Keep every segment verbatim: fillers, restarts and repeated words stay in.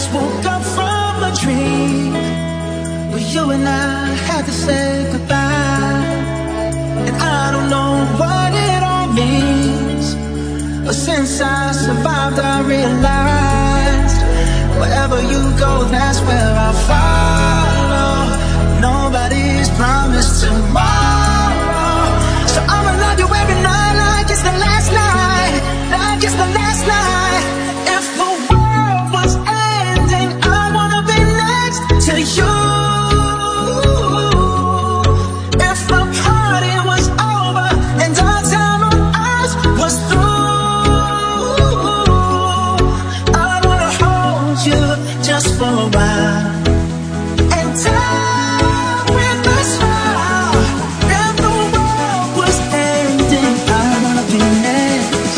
woke up from a dream where you and I had to say goodbye. And I don't know what it all means, but since I survived I realized wherever you go, that's where I'll follow. Nobody's promised tomorrow, so I'ma love you every night like it's the last night, like it's the last night. If the world was ending, I wanna be next to you. If the party was over and our time on earth was through, I wanna hold you just for a while and die with a smile. If the world was ending, I wanna be next.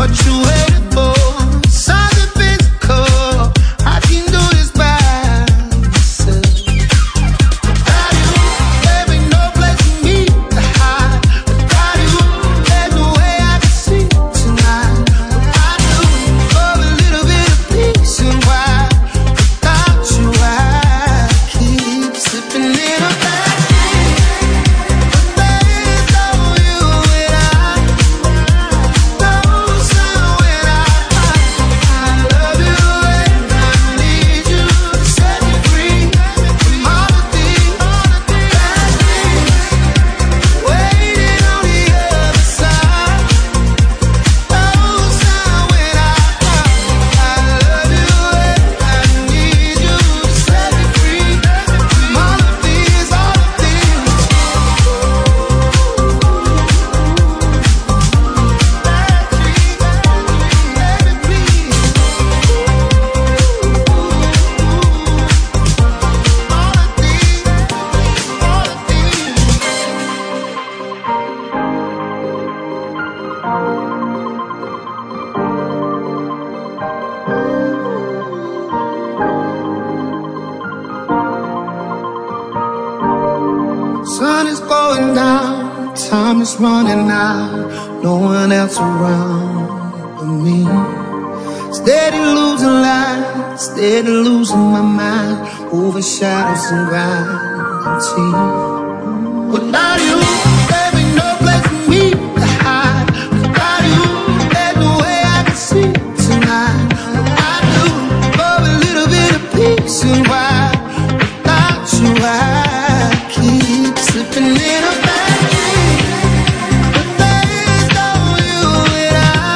Sun is going down, time is running out, no one else around but me. Steady losing light, steady losing my mind, over shadows and gravity. Without you, there ain't no place for me to hide. Without you, there's no way I can sleep tonight. I do for a little bit of peace and why without you I keep slipping in a bad dream. But there's no you and I,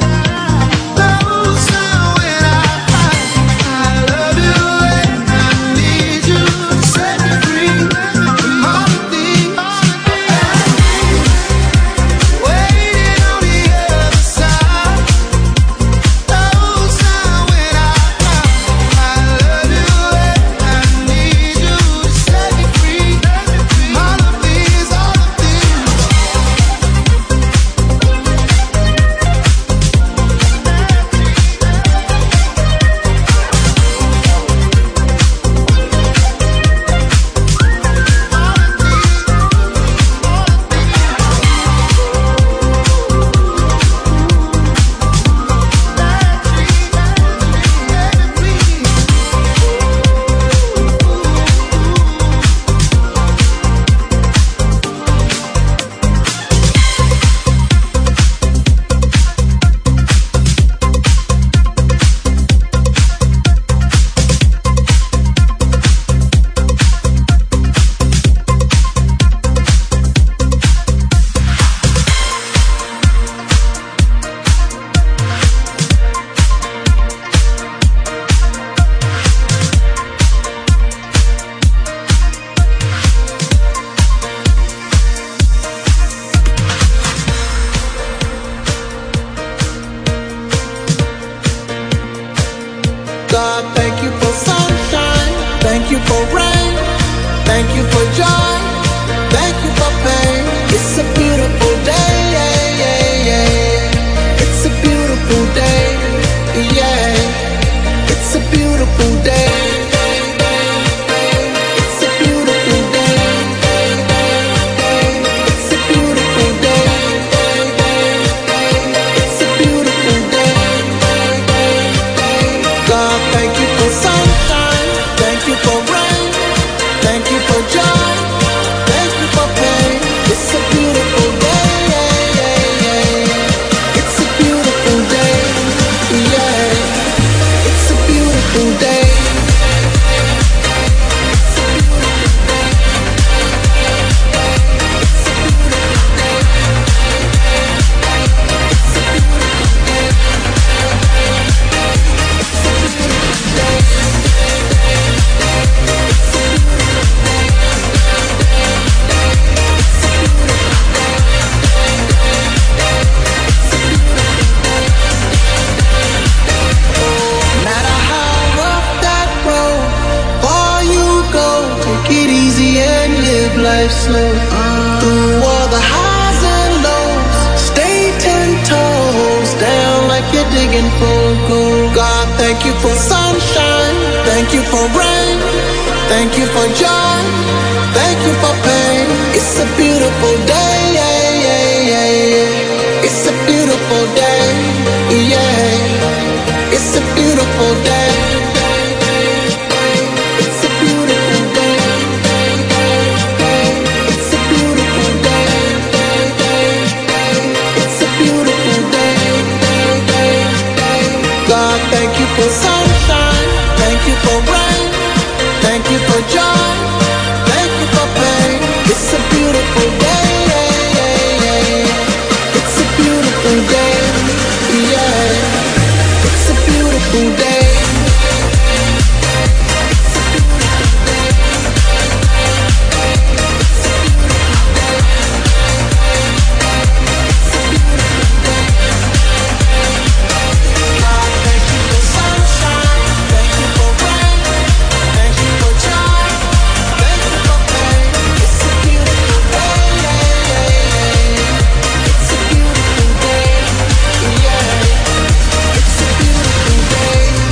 no sound when I, I love you and I need you to set me free from all the things. in full glow. God, thank you for sunshine, thank you for rain, thank you for joy, thank you for pain. It's a beautiful day, yeah, yeah, yeah, yeah. It's a beautiful day, yeah. It's a beautiful day. It's a beautiful day. It's a beautiful day. It's a beautiful day. God, thank you for sunshine, thank you for rain, thank you for joy, thank you for pain. It's a beautiful day, yeah, yeah, yeah. It's a beautiful day, yeah. It's a beautiful day. It's a beautiful day.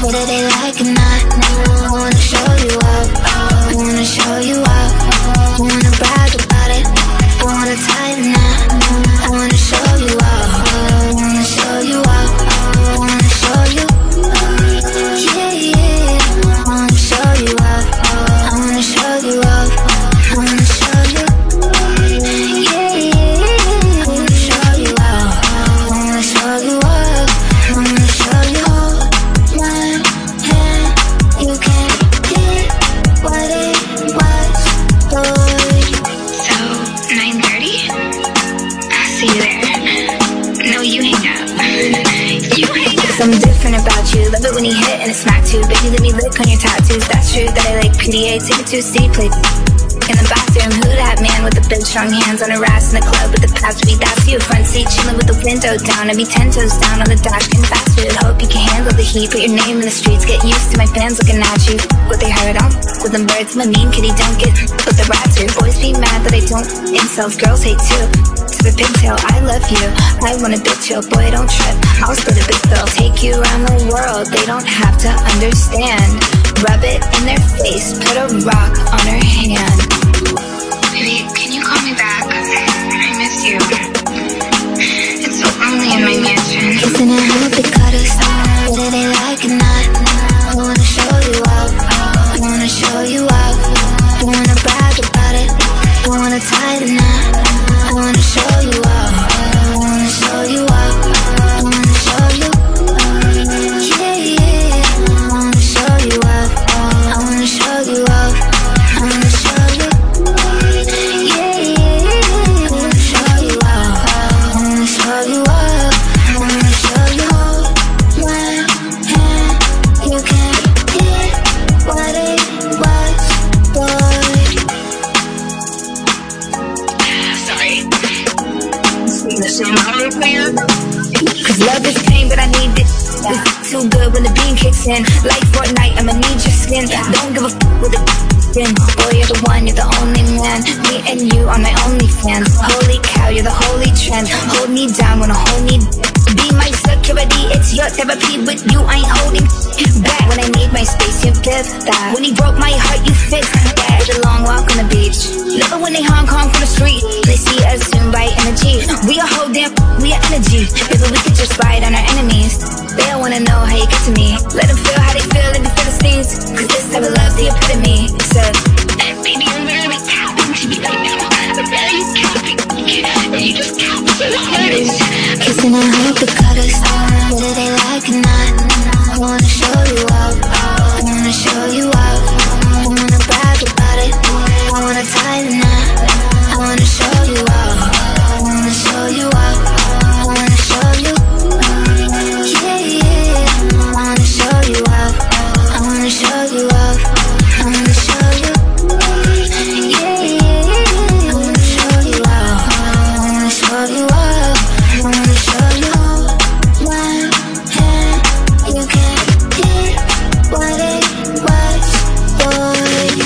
whether they like it or not. I wanna show you up, I wanna show you up, I wanna brag about it, I wanna tighten up, I wanna show you up, I wanna show you up, I wanna show you, yeah, yeah, I wanna show you up, I wanna show you up, I wanna show you, yeah, yeah, I wanna show you up, I wanna show you up, I wanna show you up, my hand, you can't get what it was, boy. So, nine thirty? I'll see you there. No, you hang out. You hang out. Something different about you. Love it when you hit and it smack too. Baby, let me lick on your tattoos. That's true that I like P D A. Take it to a city, play in the bathroom. Who that man with the big strong hands on her ass in the club with the past beat? That's you. Front seat chilling with the window down. I'd be ten toes down on the dash, getting fast food. Hope you can handle the heat. Put your name in the streets. Get used to my fans looking at you. What they heard on with them birds. I'm a mean kitty. Don't get with the rats here. Boys be mad that I don't incels. Girls hate too. To the pigtail, I love you. I want a bitch chill. Boy, don't trip. I'll split a big bill. Take you around the world. They don't have to understand. Rub it in their face. Put a rock on her hand. Baby, can you call me back? I miss you. It's so lonely in my mansion. Kissing and hope it cut us, whether they like it or not. I wanna show you up, I wanna show you up, I wanna brag about it, I wanna tighten up, I wanna show you up, I wanna show you up, I wanna show you, yeah, yeah, I wanna show you up, I wanna show you up, I wanna show you, yeah, yeah, I wanna show you up, I wanna show you up, I wanna show you my hand, you can't get what it was, boy. Sorry. Listen, I'm clear. Cause love is pain, but I need this. It's too good when the beam kicks in. Like Fortnite, I'ma need your skin. Don't give a f with a spin. Boy, you're the one, you're the only man. Me and you are my only fans. Holy cow, you're the holy trend. Hold me down when I hold me. Be my security, it's your therapy. With you, I ain't holding back. When I need my space, you give that. When he broke my heart, you fixed that. With a long walk on the beach. Love it when they Hong Kong from the street. They see us in right energy. We a whole damn, we are energy. Maybe we could just fight on our enemies. They don't wanna know how you get to me. Let them feel how they feel in the Philistines. Cause this type of love's the epitome. So, Baby, I'm literally tapping to you right now. I'm really tapping. You just tap so hard. kissing and hope it cut us, whether they like it or not. I wanna show you up, I wanna show you up, I wanna brag about it, I wanna tighten up, I wanna show you up, I wanna show you up, I wanna show you, yeah, yeah, I wanna show you up, I wanna show you up, I wanna show you, yeah, yeah, I wanna show you up, I wanna show you up, I wanna show you my hand, you can't get what it was, boy.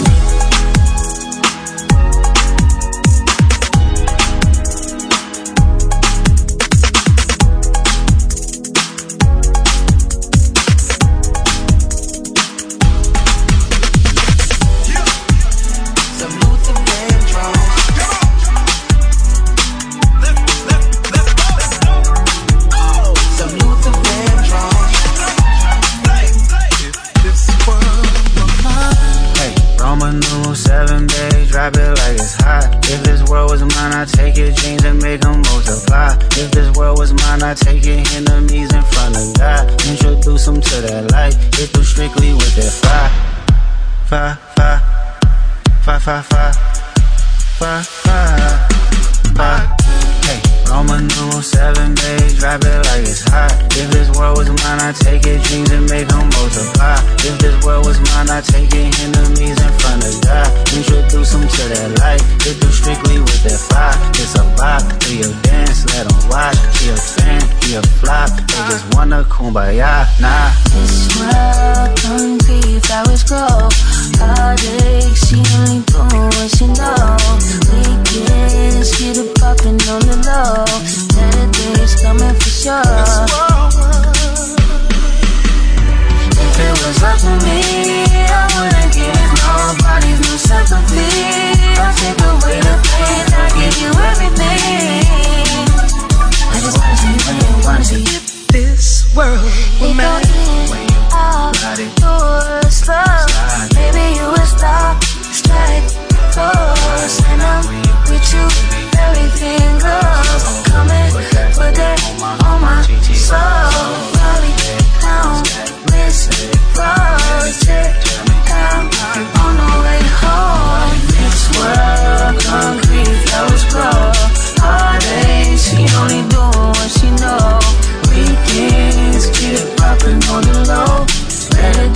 Drop it like it's hot. If this world was mine, I'd take your dreams and make them multiply. If this world was mine, I'd take your enemies in front of God. Introduce them to that light. Hit them strictly with that fire. Fire, fire, fire, fire, fire, fire, fire, fire. Hey, Roman numeral seven, babe, drop it like it's hot. If this world was mine, I'd take your dreams and make them multiply. If this world was mine, I'd take your enemies in front of God. Introduce them to that light, hit them strictly with that fire. It's a bop, do your dance, let them watch. Be a fan, be a flop, they just wanna kumbaya, nah. This world, concrete, flowers grow. Heartache, she only doing what she know. Weekends, get it poppin' on the low. Better days coming for sure. If it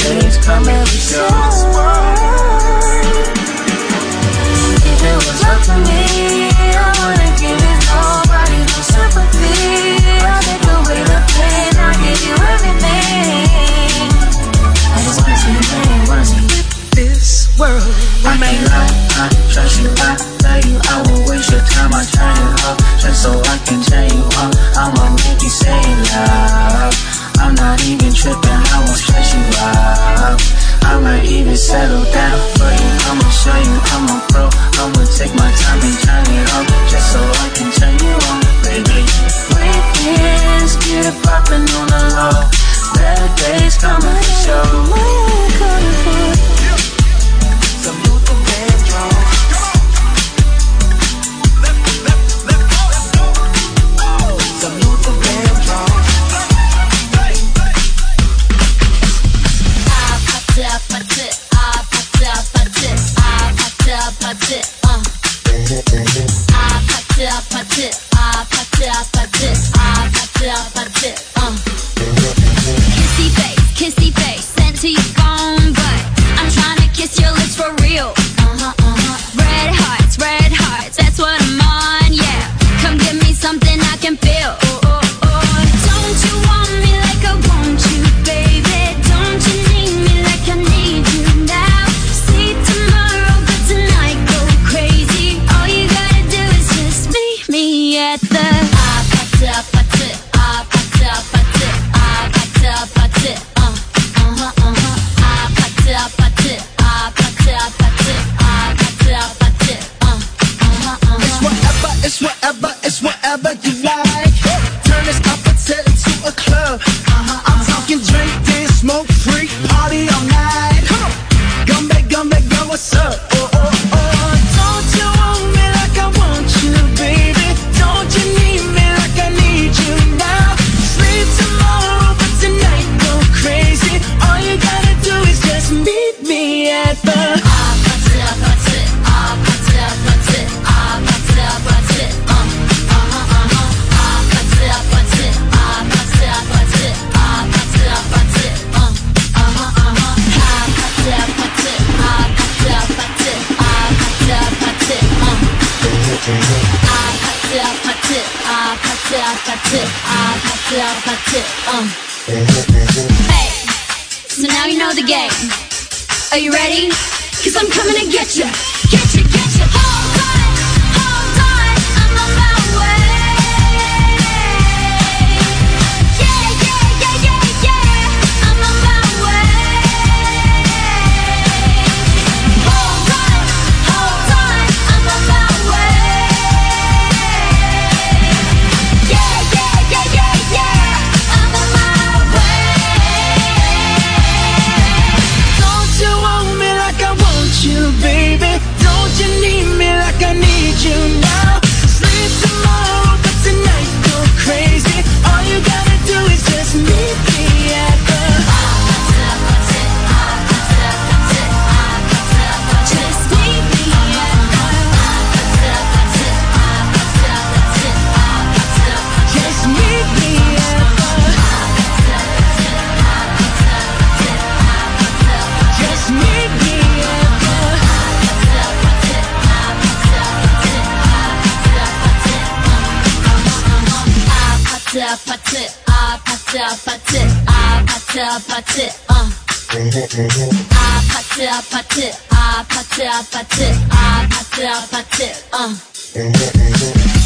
day's coming for sure. If it was up to me, I wouldn't give it nobody no sympathy. I'll take away the pain, I'll give you everything. I just wanna see you playing, wanna see you. This world I can't lie, I trust you, I love you. I won't waste your time, I turn it off just so I can turn you on. I'ma make you say love. I'm not even tripping, I won't stress you out. I might even settle down for you. I'ma show you I'm a pro. I'ma take my time and turn it on just so I can turn you on, baby. Weekends, get it poppin' on the low. Better days coming for sure. Some Luther Vandross. Some Luther Vandross. I popped up, popped it, I popped up, popped it, I popped up, popped it, uh. I popped up, popped it, I popped up, popped it, I popped up, popped it, uh. Kissy face, kissy face, sent to your phone, but I'm trying to kiss your lips for real. Uh-huh, uh-huh. Red hearts, red hearts, that's what I'm on, yeah. Come give me something I can feel. Oh, oh, oh. Don't you want me like I want you, baby? Don't you need me like I need you now? See tomorrow, but tonight go crazy. All you gotta do is just meet me at the I popped up, popped it, I popped up, popped it, I popped up, popped it, uh, uh-huh, uh-huh. I popped up, popped it, I popped up, popped it, I popped up, popped it, uh, uh-huh, uh-huh. It's whatever, it's whatever, it's whatever you like. Turn this opposite into a club. Uh-huh, I'm talking drink, dance, smoke, freak, party all night. Come on, Gumbe, Gumbe, girl, what's up? Oh, oh, oh. Don't you want me like I want you, baby? Don't you need me like I need you now? Sleep tomorrow, but tonight go crazy. All you gotta do is just meet me at the I popped it up, popped it, I popped it up, popped it, I popped it up, popped it, uh, uh-huh, uh-huh. I popped it up, popped it, I popped it up, popped it, I popped it up, popped it, uh, uh-huh, uh-huh. I popped it up, popped it, I popped it up, popped it, I popped it up, popped it, uh. I popped it up, popped it, I popped it up, popped it, I popped it up, popped it, uh. Hey, so now you know the game. Are you ready? Cause I'm coming to get you. Get you, get you. Hold on, hold on, I'm on my way. Yeah, yeah, yeah, yeah, yeah, I'm on my way. Hold on, hold on, I'm on my way. Yeah, yeah, yeah, yeah, yeah, I'm on my way. Don't you want me like I want you, baby? Don't you need me like I need you now? Sleep tomorrow, but tonight go crazy. All you gotta do is just meet me at the Just meet me at Just meet me at the Just meet me at the I popped it, I popped it, popped it, I popped it, popped it, uh. I popped it, popped it, I popped it, popped it, I popped it, popped it, uh.